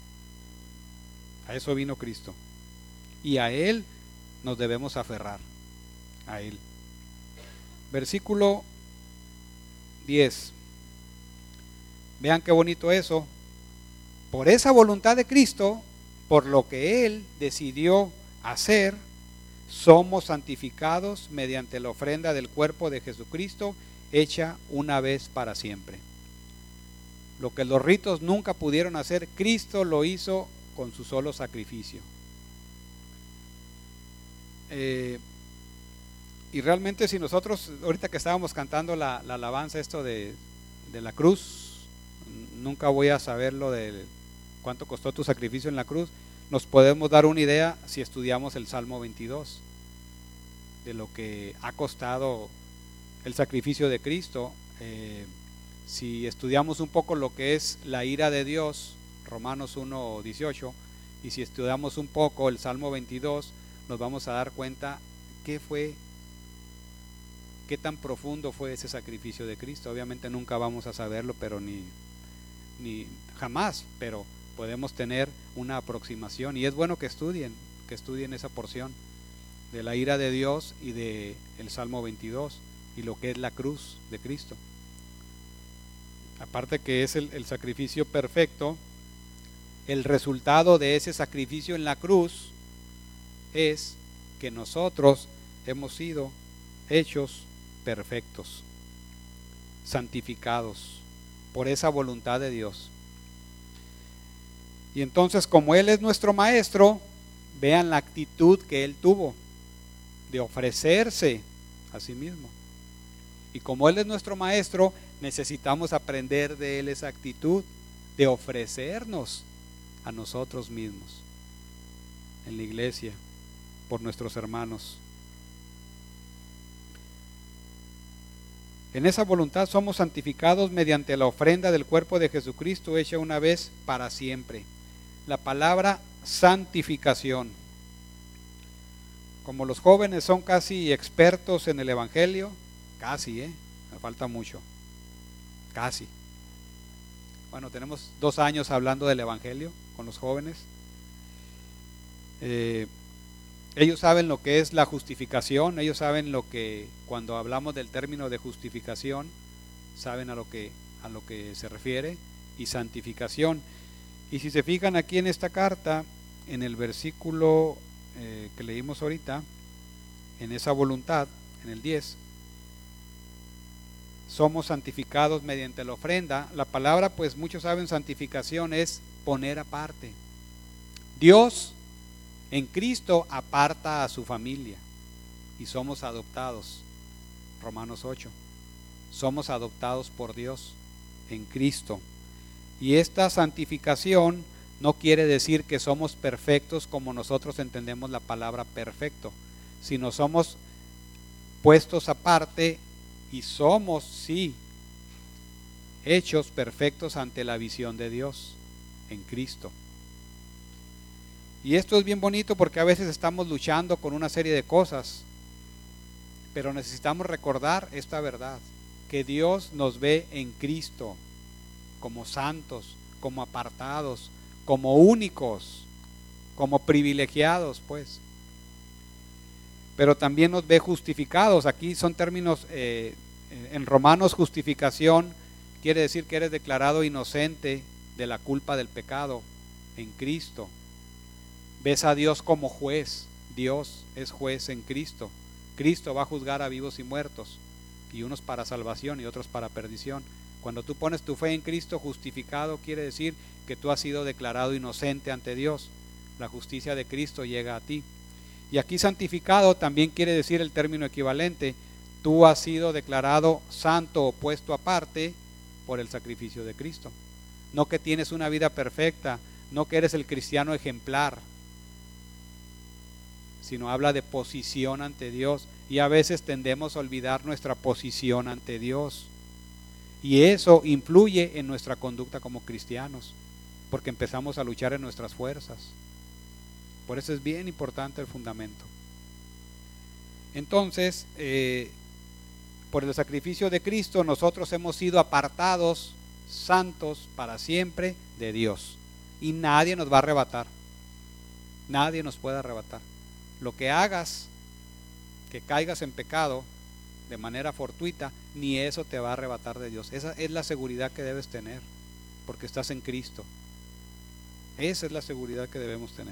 A eso vino Cristo. Y a Él nos debemos aferrar, a Él. Versículo diez. Vean qué bonito eso. Por esa voluntad de Cristo, por lo que Él decidió hacer, somos santificados mediante la ofrenda del cuerpo de Jesucristo, hecha una vez para siempre. Lo que los ritos nunca pudieron hacer, Cristo lo hizo con su solo sacrificio. Eh, y realmente si nosotros, ahorita que estábamos cantando la, la alabanza esto de, de la cruz, nunca voy a saber lo de cuánto costó tu sacrificio en la cruz, nos podemos dar una idea si estudiamos el Salmo veintidós, de lo que ha costado el sacrificio de Cristo. Eh, si estudiamos un poco lo que es la ira de Dios, Romanos uno dieciocho, y si estudiamos un poco el Salmo veintidós, nos vamos a dar cuenta qué fue, qué tan profundo fue ese sacrificio de Cristo. Obviamente nunca vamos a saberlo, pero ni, ni jamás, pero podemos tener una aproximación, y es bueno que estudien, que estudien esa porción de la ira de Dios y de el Salmo veintidós y lo que es la cruz de Cristo. Aparte que es el, el sacrificio perfecto, el resultado de ese sacrificio en la cruz es que nosotros hemos sido hechos perfectos, santificados por esa voluntad de Dios. Y entonces, como Él es nuestro maestro, vean la actitud que Él tuvo de ofrecerse a sí mismo. Y como Él es nuestro maestro, necesitamos aprender de Él esa actitud de ofrecernos a nosotros mismos en la iglesia, por nuestros hermanos. En esa voluntad somos santificados mediante la ofrenda del cuerpo de Jesucristo, hecha una vez para siempre. La palabra santificación. Como los jóvenes son casi expertos en el evangelio, casi, ¿eh? Me falta mucho, casi. Bueno, tenemos dos años hablando del evangelio con los jóvenes. Eh, ellos saben lo que es la justificación, ellos saben lo que, cuando hablamos del término de justificación, saben a lo que, a lo que se refiere, y santificación. Y si se fijan aquí en esta carta, en el versículo eh, que leímos ahorita, en esa voluntad, en el diez, somos santificados mediante la ofrenda. La palabra, pues muchos saben, santificación es poner aparte. Dios en Cristo aparta a su familia y somos adoptados. Romanos ocho. Somos adoptados por Dios en Cristo. Y esta santificación no quiere decir que somos perfectos como nosotros entendemos la palabra perfecto, sino somos puestos aparte, y somos, sí, hechos perfectos ante la visión de Dios en Cristo. Y esto es bien bonito porque a veces estamos luchando con una serie de cosas, pero necesitamos recordar esta verdad, que Dios nos ve en Cristo como santos, como apartados, como únicos, como privilegiados, pues. Pero también nos ve justificados. Aquí son términos, eh, en Romanos, justificación quiere decir que eres declarado inocente de la culpa del pecado en Cristo. Ves a Dios como juez. Dios es juez en Cristo. Cristo va a juzgar a vivos y muertos, y unos para salvación y otros para perdición. Cuando tú pones tu fe en Cristo, justificado quiere decir que tú has sido declarado inocente ante Dios. La justicia de Cristo llega a ti. Y aquí santificado también quiere decir el término equivalente. Tú has sido declarado santo o puesto aparte por el sacrificio de Cristo. No que tienes una vida perfecta, no que eres el cristiano ejemplar, sino habla de posición ante Dios. Y a veces tendemos a olvidar nuestra posición ante Dios. Y eso influye en nuestra conducta como cristianos, porque empezamos a luchar en nuestras fuerzas. Por eso es bien importante el fundamento. Entonces, eh, por el sacrificio de Cristo, nosotros hemos sido apartados, santos para siempre de Dios. Y nadie nos va a arrebatar. Nadie nos puede arrebatar. Lo que hagas, que caigas en pecado de manera fortuita, ni eso te va a arrebatar de Dios. Esa es la seguridad que debes tener, porque estás en Cristo. Esa es la seguridad que debemos tener.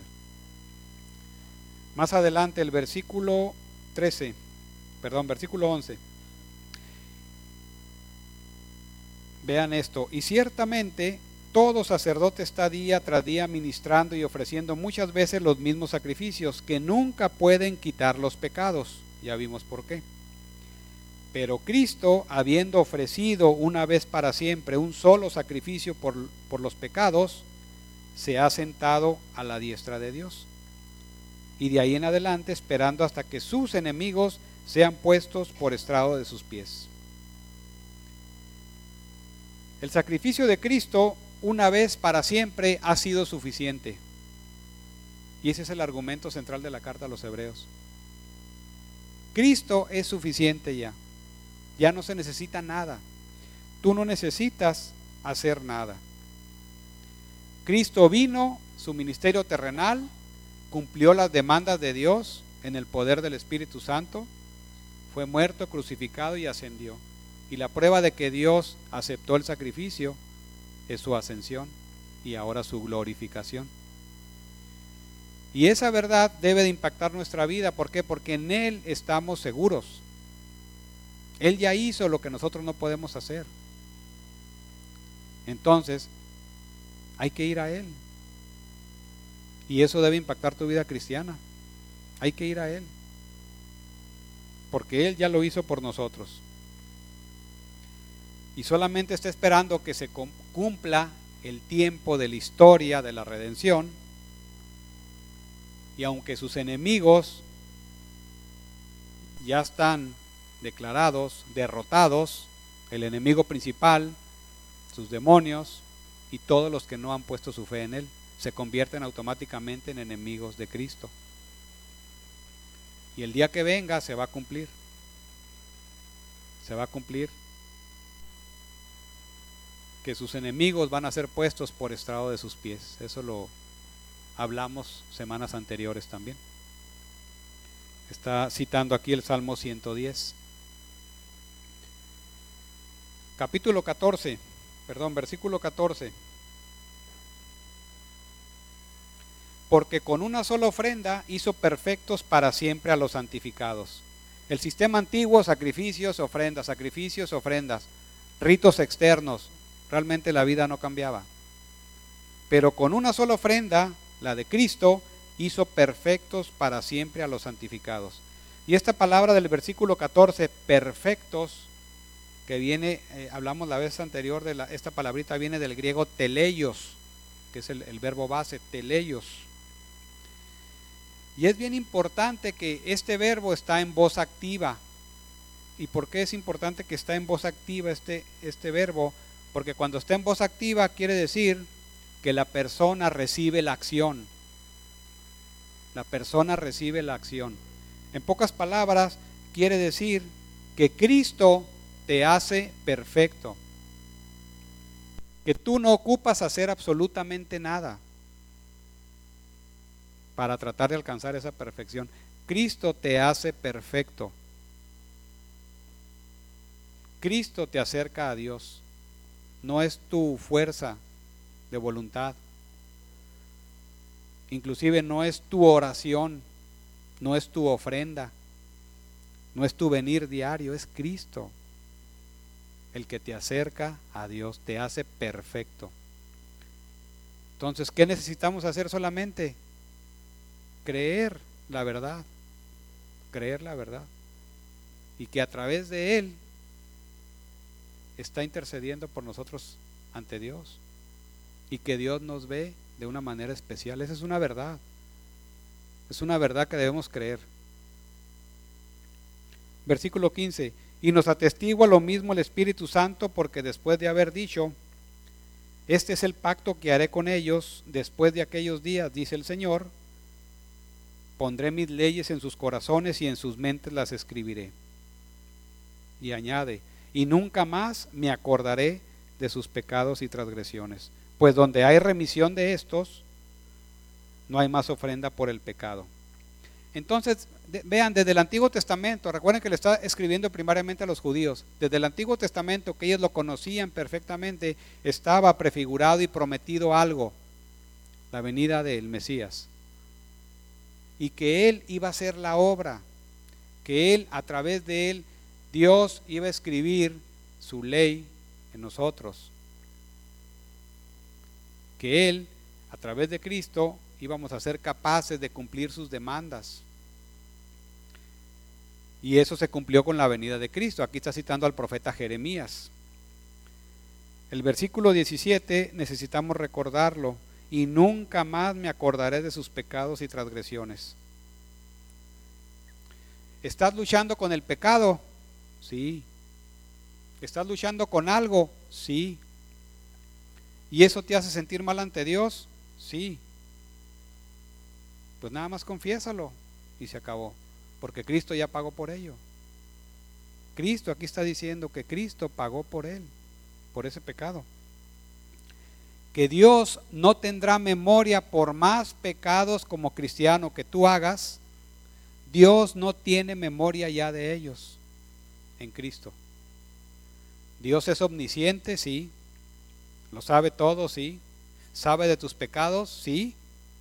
Más adelante, el versículo trece, perdón, versículo once. Vean esto: y ciertamente todo sacerdote está día tras día ministrando y ofreciendo muchas veces los mismos sacrificios, que nunca pueden quitar los pecados. Ya vimos por qué. Pero Cristo, habiendo ofrecido una vez para siempre un solo sacrificio por, por los pecados, se ha sentado a la diestra de Dios. Y de ahí en adelante esperando hasta que sus enemigos sean puestos por estrado de sus pies. El sacrificio de Cristo, una vez para siempre, ha sido suficiente. Y ese es el argumento central de la carta a los Hebreos. Cristo es suficiente ya. Ya no se necesita nada. Tú no necesitas hacer nada. Cristo vino, su ministerio terrenal, cumplió las demandas de Dios en el poder del Espíritu Santo, fue muerto, crucificado y ascendió. Y la prueba de que Dios aceptó el sacrificio es su ascensión y ahora su glorificación. Y esa verdad debe de impactar nuestra vida. ¿Por qué? Porque en Él estamos seguros. Él ya hizo lo que nosotros no podemos hacer. Entonces, hay que ir a Él. Y eso debe impactar tu vida cristiana. Hay que ir a Él, porque Él ya lo hizo por nosotros. Y solamente está esperando que se cumpla el tiempo de la historia de la redención. Y aunque sus enemigos ya están declarados, derrotados, el enemigo principal, sus demonios y todos los que no han puesto su fe en Él, se convierten automáticamente en enemigos de Cristo. Y el día que venga se va a cumplir. Se va a cumplir que sus enemigos van a ser puestos por estrado de sus pies. Eso lo hablamos semanas anteriores también. Está citando aquí el Salmo ciento diez. Capítulo catorce, perdón, versículo catorce. Porque con una sola ofrenda hizo perfectos para siempre a los santificados. El sistema antiguo, sacrificios, ofrendas, sacrificios, ofrendas, ritos externos, realmente la vida no cambiaba. Pero con una sola ofrenda, la de Cristo, hizo perfectos para siempre a los santificados. Y esta palabra del versículo catorce, perfectos, que viene, eh, hablamos la vez anterior de la, esta palabrita viene del griego teleios, que es el, el verbo base, teleios. Y es bien importante que este verbo está en voz activa. ¿Y por qué es importante que está en voz activa este, este verbo? Porque cuando está en voz activa quiere decir que la persona recibe la acción. La persona recibe la acción. En pocas palabras, quiere decir que Cristo te hace perfecto. Que tú no ocupas hacer absolutamente nada para tratar de alcanzar esa perfección. Cristo te hace perfecto. Cristo te acerca a Dios. No es tu fuerza de voluntad. Inclusive no es tu oración, no es tu ofrenda, no es tu venir diario, es Cristo el que te acerca a Dios, te hace perfecto. Entonces, ¿qué necesitamos hacer solamente? Creer la verdad, creer la verdad. Y que a través de Él está intercediendo por nosotros ante Dios. Y que Dios nos ve de una manera especial. Esa es una verdad. Es una verdad que debemos creer. Versículo quince. Y nos atestigua lo mismo el Espíritu Santo, porque después de haber dicho: este es el pacto que haré con ellos después de aquellos días, dice el Señor, pondré mis leyes en sus corazones y en sus mentes las escribiré. Y añade: y nunca más me acordaré de sus pecados y transgresiones, pues donde hay remisión de estos, no hay más ofrenda por el pecado. Entonces, de, vean, desde el Antiguo Testamento, recuerden que le está escribiendo primariamente a los judíos, desde el Antiguo Testamento, que ellos lo conocían perfectamente, estaba prefigurado y prometido algo: la venida del Mesías, y que Él iba a hacer la obra, que Él, a través de Él, Dios iba a escribir su ley en nosotros, que Él, a través de Cristo, íbamos a ser capaces de cumplir sus demandas. Y eso se cumplió con la venida de Cristo. Aquí está citando al profeta Jeremías. El versículo diecisiete necesitamos recordarlo: y nunca más me acordaré de sus pecados y transgresiones. ¿Estás luchando con el pecado? Sí. ¿Estás luchando con algo? Sí. ¿Y eso te hace sentir mal ante Dios? Sí. Pues nada más confiésalo y se acabó, porque Cristo ya pagó por ello. Cristo aquí está diciendo que Cristo pagó por él, por ese pecado. Que Dios no tendrá memoria por más pecados como cristiano que tú hagas. Dios no tiene memoria ya de ellos en Cristo. Dios es omnisciente, sí. Lo sabe todo, sí. Sabe de tus pecados, sí.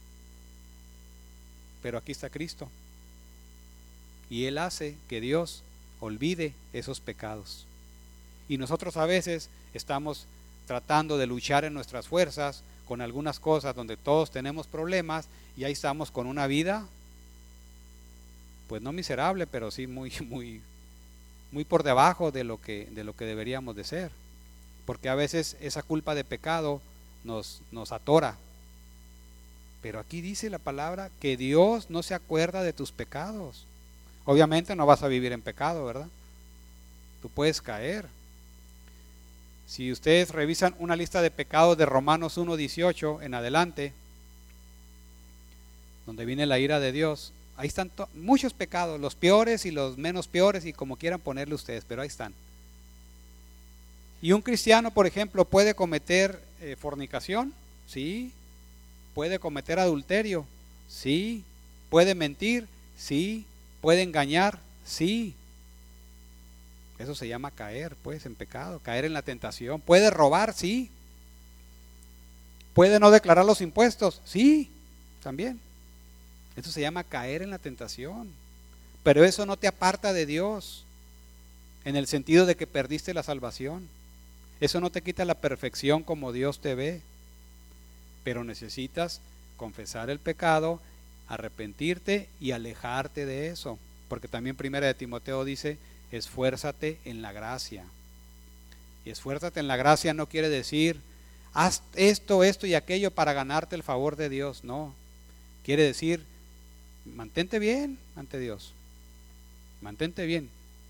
Pero aquí está Cristo. Y Él hace que Dios olvide esos pecados. Y nosotros a veces estamos tratando de luchar en nuestras fuerzas con algunas cosas donde todos tenemos problemas, y ahí estamos con una vida, pues no miserable, pero sí muy, muy, muy por debajo de lo que, de lo que deberíamos de ser. Porque a veces esa culpa de pecado nos, nos atora. Pero aquí dice la palabra que Dios no se acuerda de tus pecados. Obviamente no vas a vivir en pecado, ¿verdad? Tú puedes caer. Si ustedes revisan una lista de pecados de Romanos uno dieciocho en adelante, donde viene la ira de Dios, ahí están muchos pecados, los peores y los menos peores, y como quieran ponerle ustedes, pero ahí están. Y un cristiano, por ejemplo, puede cometer eh, fornicación, sí. Puede cometer adulterio, sí. Puede mentir, sí. Puede engañar, sí. Eso se llama caer, pues, en pecado, caer en la tentación. Puede robar, sí. Puede no declarar los impuestos, sí, también. Eso se llama caer en la tentación. Pero eso no te aparta de Dios, en el sentido de que perdiste la salvación. Eso no te quita la perfección como Dios te ve. Pero necesitas confesar el pecado, arrepentirte y alejarte de eso. Porque también Primera de Timoteo dice: esfuérzate en la gracia. Y esfuérzate en la gracia no quiere decir haz esto, esto y aquello para ganarte el favor de Dios. No. Quiere decir mantente bien ante Dios. Mantente bien.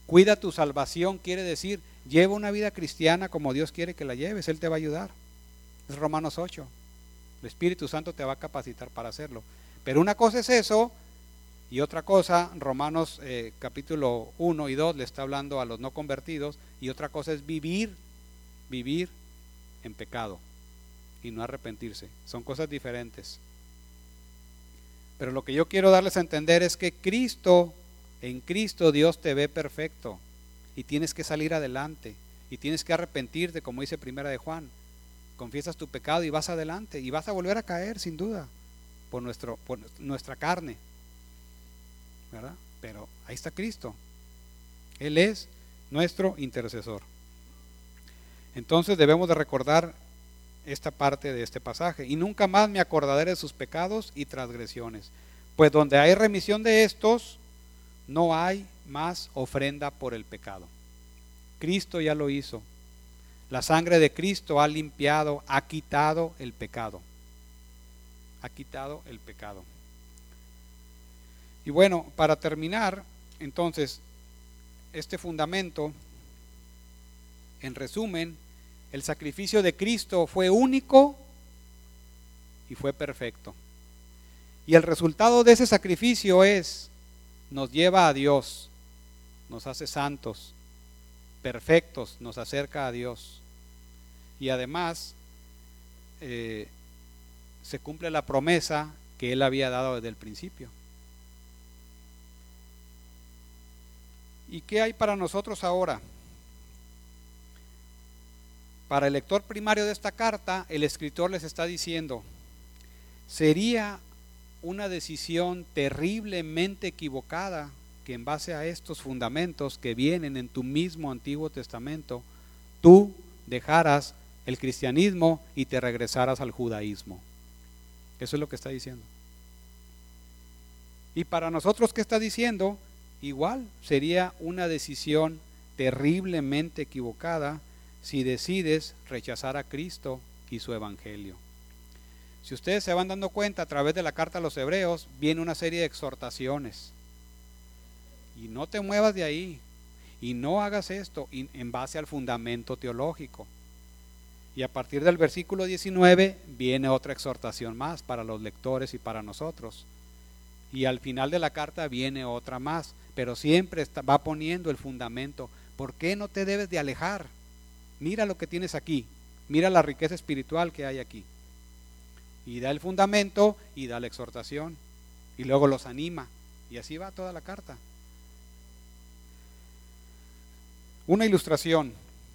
Cuida tu salvación quiere decir, lleva una vida cristiana como Dios quiere que la lleves, Él te va a ayudar. Es Romanos ocho. El Espíritu Santo te va a capacitar para hacerlo. Pero una cosa es eso, y otra cosa, Romanos eh, capítulo uno y dos le está hablando a los no convertidos, y otra cosa es vivir, vivir en pecado y no arrepentirse. Son cosas diferentes. Pero lo que yo quiero darles a entender es que Cristo, en Cristo Dios te ve perfecto y tienes que salir adelante y tienes que arrepentirte, como dice Primera de Juan. Confiesas tu pecado y vas adelante y vas a volver a caer sin duda por, nuestro, por nuestra carne, ¿verdad? Pero ahí está Cristo. Él es nuestro intercesor. Entonces debemos de recordar esta parte de este pasaje. Y nunca más me acordaré de sus pecados y transgresiones. Pues donde hay remisión de estos, no hay más ofrenda por el pecado. Cristo ya lo hizo. La sangre de Cristo ha limpiado, ha quitado el pecado. Ha quitado el pecado. Y bueno, para terminar, entonces, este fundamento, en resumen, el sacrificio de Cristo fue único y fue perfecto. Y el resultado de ese sacrificio es, nos lleva a Dios, nos hace santos, perfectos, nos acerca a Dios. Y además, eh, se cumple la promesa que Él había dado desde el principio. ¿Y qué hay para nosotros ahora? Para el lector primario de esta carta, el escritor les está diciendo, sería una decisión terriblemente equivocada que en base a estos fundamentos que vienen en tu mismo Antiguo Testamento, tú dejaras el cristianismo y te regresaras al judaísmo. Eso es lo que está diciendo. Y para nosotros, ¿qué está diciendo? Igual sería una decisión terriblemente equivocada si decides rechazar a Cristo y su evangelio. Si ustedes se van dando cuenta, a través de la carta a los Hebreos viene una serie de exhortaciones. Y no te muevas de ahí, y no hagas esto en base al fundamento teológico. Y a partir del versículo diecinueve viene otra exhortación más para los lectores y para nosotros. Y al final de la carta viene otra más, pero siempre está, va poniendo el fundamento. ¿Por qué no te debes de alejar? Mira lo que tienes aquí, mira la riqueza espiritual que hay aquí. Y da el fundamento y da la exhortación. Y luego los anima. Y así va toda la carta. Una ilustración.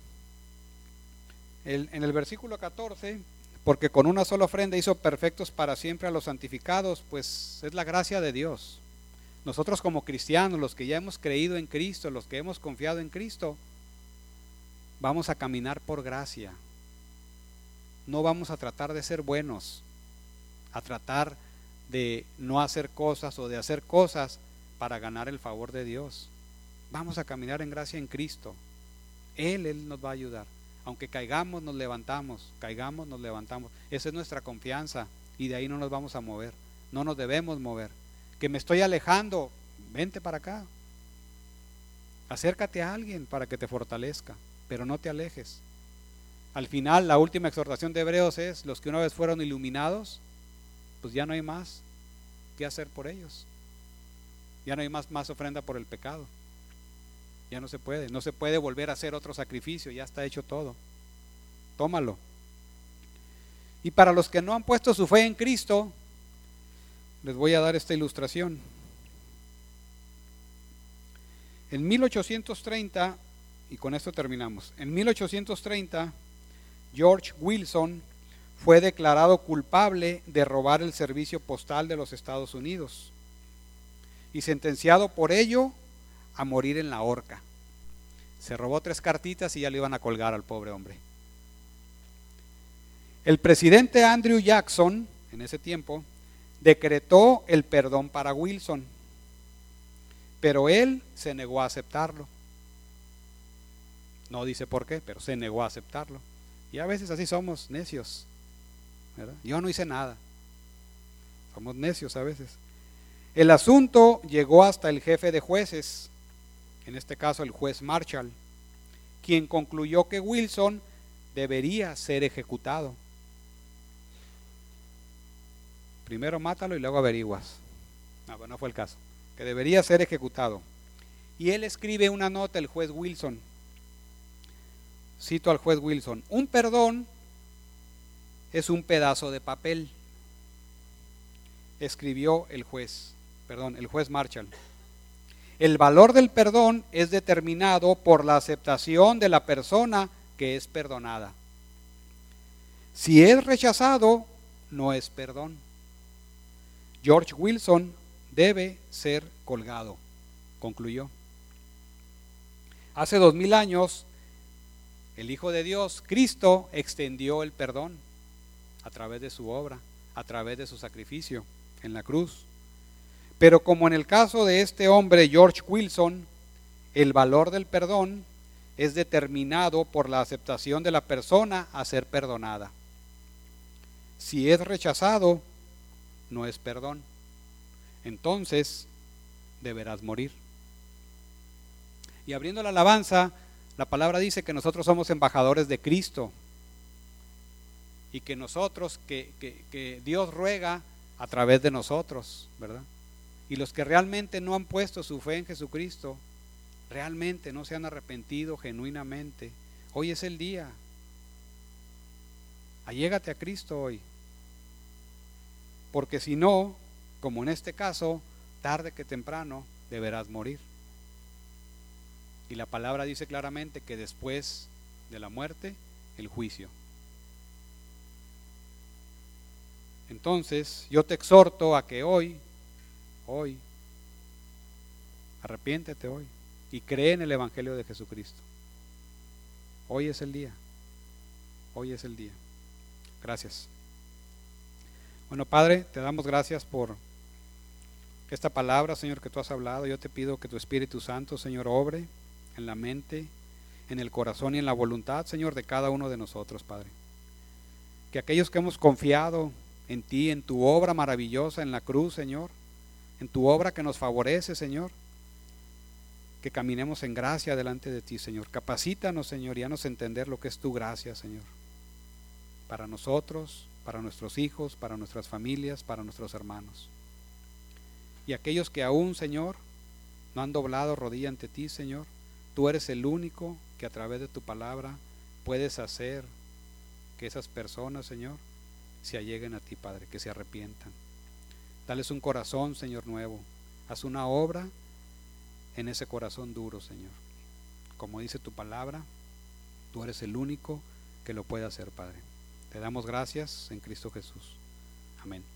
El, en el versículo catorce, porque con una sola ofrenda hizo perfectos para siempre a los santificados, pues es la gracia de Dios. Nosotros como cristianos, los que ya hemos creído en Cristo, los que hemos confiado en Cristo, vamos a caminar por gracia. No vamos a tratar de ser buenos, a tratar de no hacer cosas o de hacer cosas para ganar el favor de Dios. Vamos a caminar en gracia en Cristo. Él, Él nos va a ayudar. Aunque caigamos, nos levantamos, caigamos, nos levantamos. Esa es nuestra confianza y de ahí no nos vamos a mover. No nos debemos mover. Que me estoy alejando, vente para acá. Acércate a alguien para que te fortalezca, pero no te alejes. Al final, la última exhortación de Hebreos es, los que una vez fueron iluminados, pues ya no hay más que hacer por ellos. Ya no hay más, más ofrenda por el pecado. Ya no se puede, no se puede volver a hacer otro sacrificio, ya está hecho todo. Tómalo. Y para los que no han puesto su fe en Cristo, les voy a dar esta ilustración. En mil ochocientos treinta, y con esto terminamos, en mil ochocientos treinta, George Wilson fue declarado culpable de robar el servicio postal de los Estados Unidos y sentenciado por ello a morir en la horca. Se robó tres cartitas y ya le iban a colgar al pobre hombre. El presidente Andrew Jackson, en ese tiempo, decretó el perdón para Wilson, pero él se negó a aceptarlo. No dice por qué, pero se negó a aceptarlo. Y a veces así somos, necios, ¿verdad? Yo no hice nada. Somos necios a veces. El asunto llegó hasta el jefe de jueces, en este caso el juez Marshall, quien concluyó que Wilson debería ser ejecutado. Primero mátalo y luego averiguas. No, pero no fue el caso. Que debería ser ejecutado. Y él escribe una nota, el juez Wilson. Cito al juez Wilson: un perdón es un pedazo de papel, escribió el juez, perdón, el juez Marshall. El valor del perdón es determinado por la aceptación de la persona que es perdonada. Si es rechazado, no es perdón. George Wilson debe ser colgado, concluyó. Hace dos mil años, el Hijo de Dios, Cristo, extendió el perdón a través de su obra, a través de su sacrificio en la cruz. Pero como en el caso de este hombre, George Wilson, el valor del perdón es determinado por la aceptación de la persona a ser perdonada. Si es rechazado, no es perdón. Entonces, deberás morir. Y abriendo la alabanza, la palabra dice que nosotros somos embajadores de Cristo y que nosotros, que, que, que Dios ruega a través de nosotros, ¿verdad? Y los que realmente no han puesto su fe en Jesucristo, realmente no se han arrepentido genuinamente, hoy es el día. Allégate a Cristo hoy. Porque si no, como en este caso, tarde que temprano deberás morir. Y la palabra dice claramente que después de la muerte, el juicio. Entonces, yo te exhorto a que hoy, hoy, arrepiéntete hoy y cree en el Evangelio de Jesucristo. Hoy es el día. Hoy es el día. Gracias. Bueno, Padre, te damos gracias por esta palabra, Señor, que tú has hablado. Yo te pido que tu Espíritu Santo, Señor, obre en la mente, en el corazón y en la voluntad, Señor, de cada uno de nosotros, Padre. Que aquellos que hemos confiado en ti, en tu obra maravillosa en la cruz, Señor, en tu obra que nos favorece, Señor, que caminemos en gracia delante de ti, Señor. Capacítanos, Señor, y hános entender lo que es tu gracia, Señor, para nosotros, para nuestros hijos, para nuestras familias, para nuestros hermanos. Y aquellos que aún, Señor, no han doblado rodilla ante ti, Señor, tú eres el único que a través de tu palabra puedes hacer que esas personas, Señor, se alleguen a ti, Padre, que se arrepientan. Dales un corazón, Señor, nuevo. Haz una obra en ese corazón duro, Señor. Como dice tu palabra, tú eres el único que lo puede hacer, Padre. Te damos gracias en Cristo Jesús. Amén.